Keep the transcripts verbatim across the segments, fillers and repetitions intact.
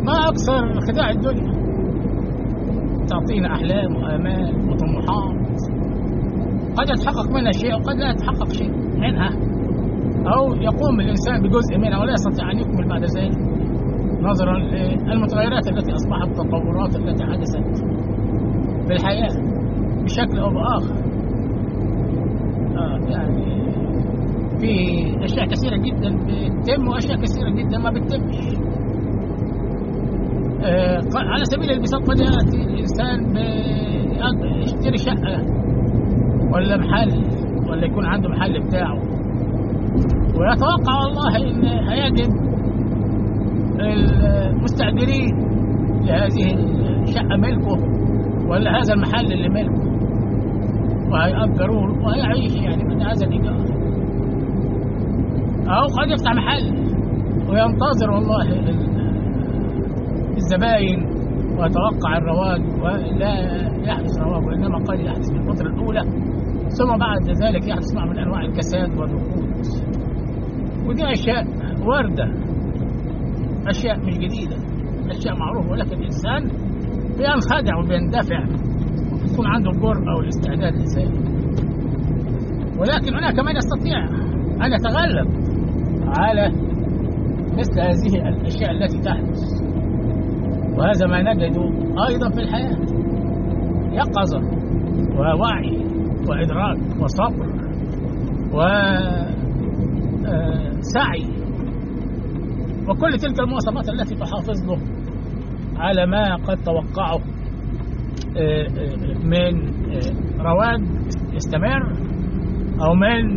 ما أكثر خداع الدنيا، تعطينا أحلام وآمال وطموحات قد يتحقق منها شيء وقد لا يتحقق شيء منها، أو يقوم الإنسان بجزء منها ولا يستطيع أن يكمل بعد ذلك نظرا للمتغيرات التي أصبحت، التطورات التي حدثت في الحياة بشكل أو بآخر. آه يعني في أشياء كثيرة جدا بتتم وأشياء كثيرة جدا ما بتتمش. آه على سبيل المثال قد يأتي الإنسان يشتري شقة ولا محل ولا يكون عنده محل بتاعه ويتوقع والله إن هيجد المستأجرين لهذه الشقة ملكه ولا هذا المحل اللي ملكه وهيأجروه وهيعيش يعني من هذا الإيجار، أو قد يفتح محل وينتظر والله الزباين ويتوقع الرواج ولا يحدث رواج، وإنما قد يحدث في الفترة الأولى ثم بعد ذلك يحدث نوع من أنواع الكساد والركود. ودي أشياء واردة، أشياء مش جديدة، أشياء معروفة، ولكن الإنسان بينخدع وبيندفع يكون عنده الجرأة والاستعداد لذلك. ولكن هناك من يستطيع أن يتغلب على مثل هذه الأشياء التي تحدث، وهذا ما نجده أيضا في الحياة، يقظة ووعي وإدراك وصبر وسعي وكل تلك المواصفات التي تحافظ له على ما قد توقعه من رواج يستمر أو من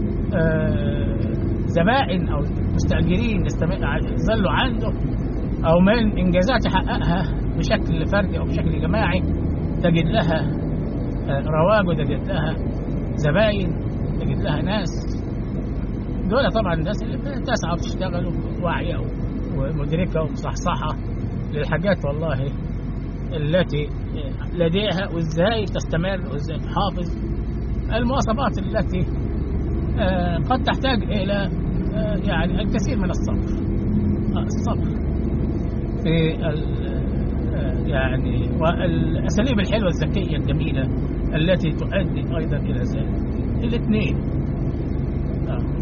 زبائن أو مستأجرين يظلوا عنده أو من إنجازات يحققها بشكل فردي أو بشكل جماعي تجد لها رواج وتجد لها زبائن تجد لها ناس. دول طبعا الناس اللي تسعى وتشتغل واعية ومدركة ومصحصحة للحاجات والله التي لديها وازاي تستمر وازاي تحافظ المواصفات التي قد تحتاج الى يعني الكثير من الصبر الصبر في يعني والاساليب الحلوه الذكيه الجميله التي تؤدي ايضا الى ذلك الاثنين.